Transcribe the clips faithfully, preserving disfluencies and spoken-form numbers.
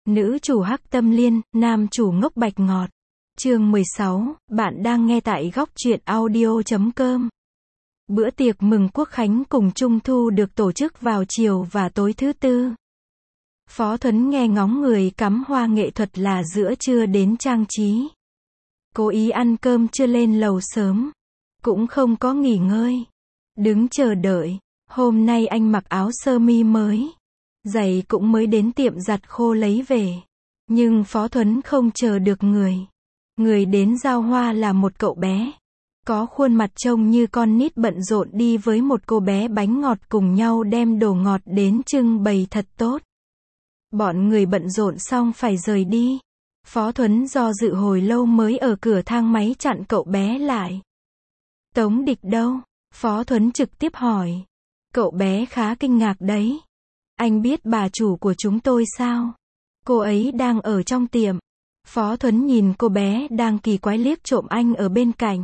Nữ chủ hắc tâm liên, nam chủ ngốc bạch ngọt. Chương mười sáu, bạn đang nghe tại góc truyện audio chấm com. Bữa tiệc mừng Quốc khánh cùng Trung thu được tổ chức vào chiều và tối thứ tư. Phó Thuấn nghe ngóng người cắm hoa nghệ thuật là giữa trưa đến trang trí. Cố ý ăn cơm chưa lên lầu sớm. Cũng không có nghỉ ngơi. Đứng chờ đợi. Hôm nay anh mặc áo sơ mi mới. Giày cũng mới đến tiệm giặt khô lấy về. Nhưng Phó Thuấn không chờ được người. Người đến giao hoa là một cậu bé. Có khuôn mặt trông như con nít bận rộn đi với một cô bé bánh ngọt cùng nhau đem đồ ngọt đến trưng bày thật tốt. Bọn người bận rộn xong phải rời đi. Phó Thuấn do dự hồi lâu mới ở cửa thang máy chặn cậu bé lại. Tống Địch đâu? Phó Thuấn trực tiếp hỏi. Cậu bé khá kinh ngạc đấy. Anh biết bà chủ của chúng tôi sao? Cô ấy đang ở trong tiệm. Phó Thuấn nhìn cô bé đang kỳ quái liếc trộm anh ở bên cạnh.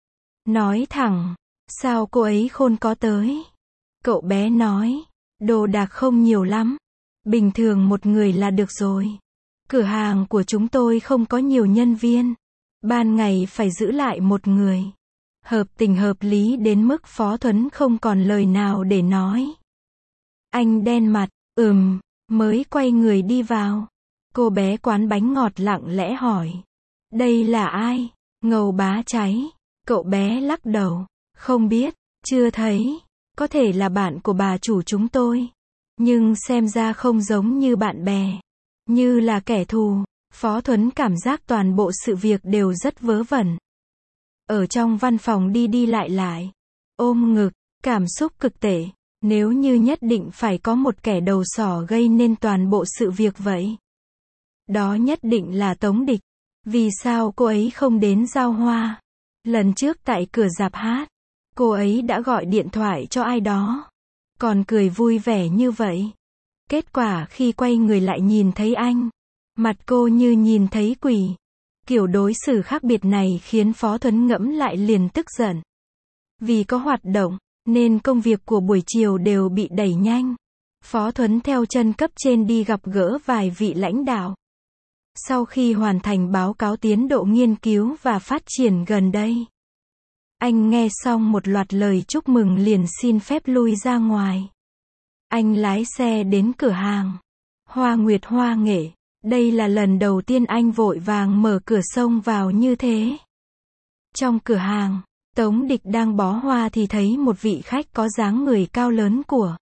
Nói thẳng, sao cô ấy khôn có tới? Cậu bé nói, đồ đạc không nhiều lắm. Bình thường một người là được rồi. Cửa hàng của chúng tôi không có nhiều nhân viên. Ban ngày phải giữ lại một người. Hợp tình hợp lý đến mức Phó Thuấn không còn lời nào để nói. Anh đen mặt, ừm, mới quay người đi vào. Cô bé quán bánh ngọt lặng lẽ hỏi. Đây là ai? Ngầu bá cháy. Cậu bé lắc đầu. Không biết, chưa thấy. Có thể là bạn của bà chủ chúng tôi. Nhưng xem ra không giống như bạn bè. Như là kẻ thù. Phó Thuấn cảm giác toàn bộ sự việc đều rất vớ vẩn. Ở trong văn phòng đi đi lại lại. Ôm ngực, cảm xúc cực tệ. Nếu như nhất định phải có một kẻ đầu sỏ gây nên toàn bộ sự việc vậy. Đó nhất định là Tống Địch. Vì sao cô ấy không đến giao hoa? Lần trước tại cửa rạp hát, cô ấy đã gọi điện thoại cho ai đó. Còn cười vui vẻ như vậy. Kết quả khi quay người lại nhìn thấy anh. Mặt cô như nhìn thấy quỷ. Kiểu đối xử khác biệt này khiến Phó Thuấn ngẫm lại liền tức giận. Vì có hoạt động, nên công việc của buổi chiều đều bị đẩy nhanh. Phó Thuấn theo chân cấp trên đi gặp gỡ vài vị lãnh đạo. Sau khi hoàn thành báo cáo tiến độ nghiên cứu và phát triển gần đây, anh nghe xong một loạt lời chúc mừng liền xin phép lui ra ngoài. Anh lái xe đến cửa hàng Hoa Nguyệt Hoa Nghệ. Đây là lần đầu tiên anh vội vàng mở cửa xông vào như thế. Trong cửa hàng, Tống Địch đang bó hoa thì thấy một vị khách có dáng người cao lớn của.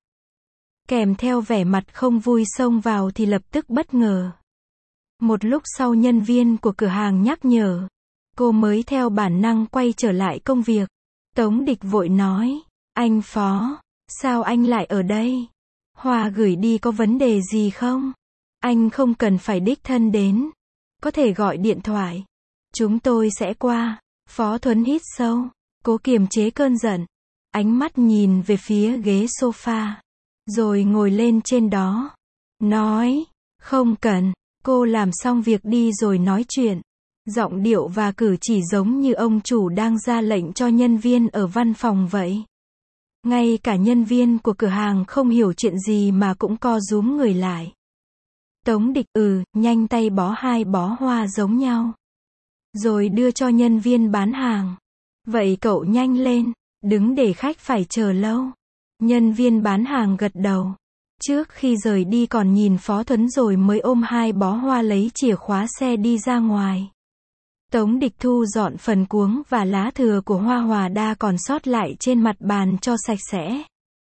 Kèm theo vẻ mặt không vui xông vào thì lập tức bất ngờ. Một lúc sau nhân viên của cửa hàng nhắc nhở. Cô mới theo bản năng quay trở lại công việc. Tống Địch vội nói. Anh Phó, sao anh lại ở đây? Hoa gửi đi có vấn đề gì không? Anh không cần phải đích thân đến. Có thể gọi điện thoại. Chúng tôi sẽ qua. Phó Thuấn hít sâu. Cố kiềm chế cơn giận. Ánh mắt nhìn về phía ghế sofa. Rồi ngồi lên trên đó. Nói. Không cần. Cô làm xong việc đi rồi nói chuyện. Giọng điệu và cử chỉ giống như ông chủ đang ra lệnh cho nhân viên ở văn phòng vậy. Ngay cả nhân viên của cửa hàng không hiểu chuyện gì mà cũng co rúm người lại. Tống Địch ừ, nhanh tay bó hai bó hoa giống nhau. Rồi đưa cho nhân viên bán hàng. Vậy cậu nhanh lên, đứng để khách phải chờ lâu. Nhân viên bán hàng gật đầu. Trước khi rời đi còn nhìn Phó Thuấn rồi mới ôm hai bó hoa lấy chìa khóa xe đi ra ngoài. Tống Địch thu dọn phần cuống và lá thừa của hoa hòa đa còn sót lại trên mặt bàn cho sạch sẽ.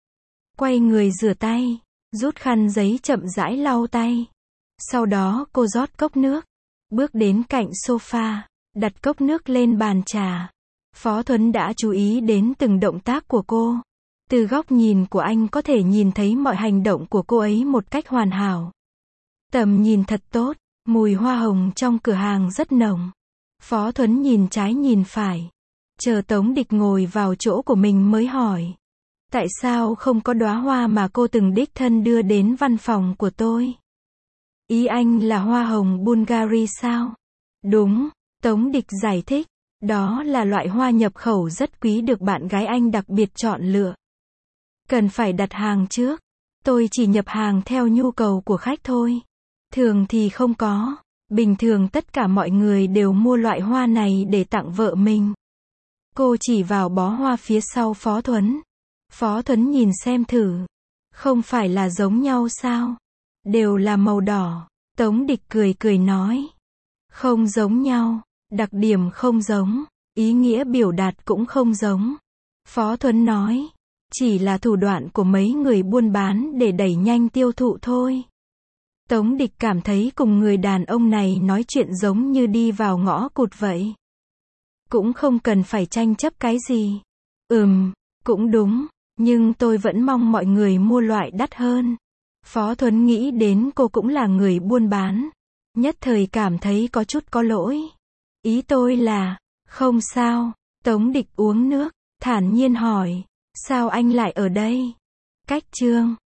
Quay người rửa tay, rút khăn giấy chậm rãi lau tay. Sau đó cô rót cốc nước, bước đến cạnh sofa, đặt cốc nước lên bàn trà. Phó Thuấn đã chú ý đến từng động tác của cô. Từ góc nhìn của anh có thể nhìn thấy mọi hành động của cô ấy một cách hoàn hảo. Tầm nhìn thật tốt, mùi hoa hồng trong cửa hàng rất nồng. Phó Thuấn nhìn trái nhìn phải. Chờ Tống Địch ngồi vào chỗ của mình mới hỏi. Tại sao không có đóa hoa mà cô từng đích thân đưa đến văn phòng của tôi? Ý anh là hoa hồng Bulgari sao? Đúng, Tống Địch giải thích. Đó là loại hoa nhập khẩu rất quý được bạn gái anh đặc biệt chọn lựa. Cần phải đặt hàng trước. Tôi chỉ nhập hàng theo nhu cầu của khách thôi. Thường thì không có. Bình thường tất cả mọi người đều mua loại hoa này để tặng vợ mình. Cô chỉ vào bó hoa phía sau Phó Thuấn. Phó Thuấn nhìn xem thử. Không phải là giống nhau sao? Đều là màu đỏ. Tống Địch cười cười nói. Không giống nhau. Đặc điểm không giống. Ý nghĩa biểu đạt cũng không giống. Phó Thuấn nói. Chỉ là thủ đoạn của mấy người buôn bán để đẩy nhanh tiêu thụ thôi. Tống Địch cảm thấy cùng người đàn ông này nói chuyện giống như đi vào ngõ cụt vậy. Cũng không cần phải tranh chấp cái gì. Ừm, cũng đúng, nhưng tôi vẫn mong mọi người mua loại đắt hơn. Phó Thuấn nghĩ đến cô cũng là người buôn bán. Nhất thời cảm thấy có chút có lỗi. Ý tôi là, không sao. Tống Địch uống nước, thản nhiên hỏi, sao anh lại ở đây? Cách Trương.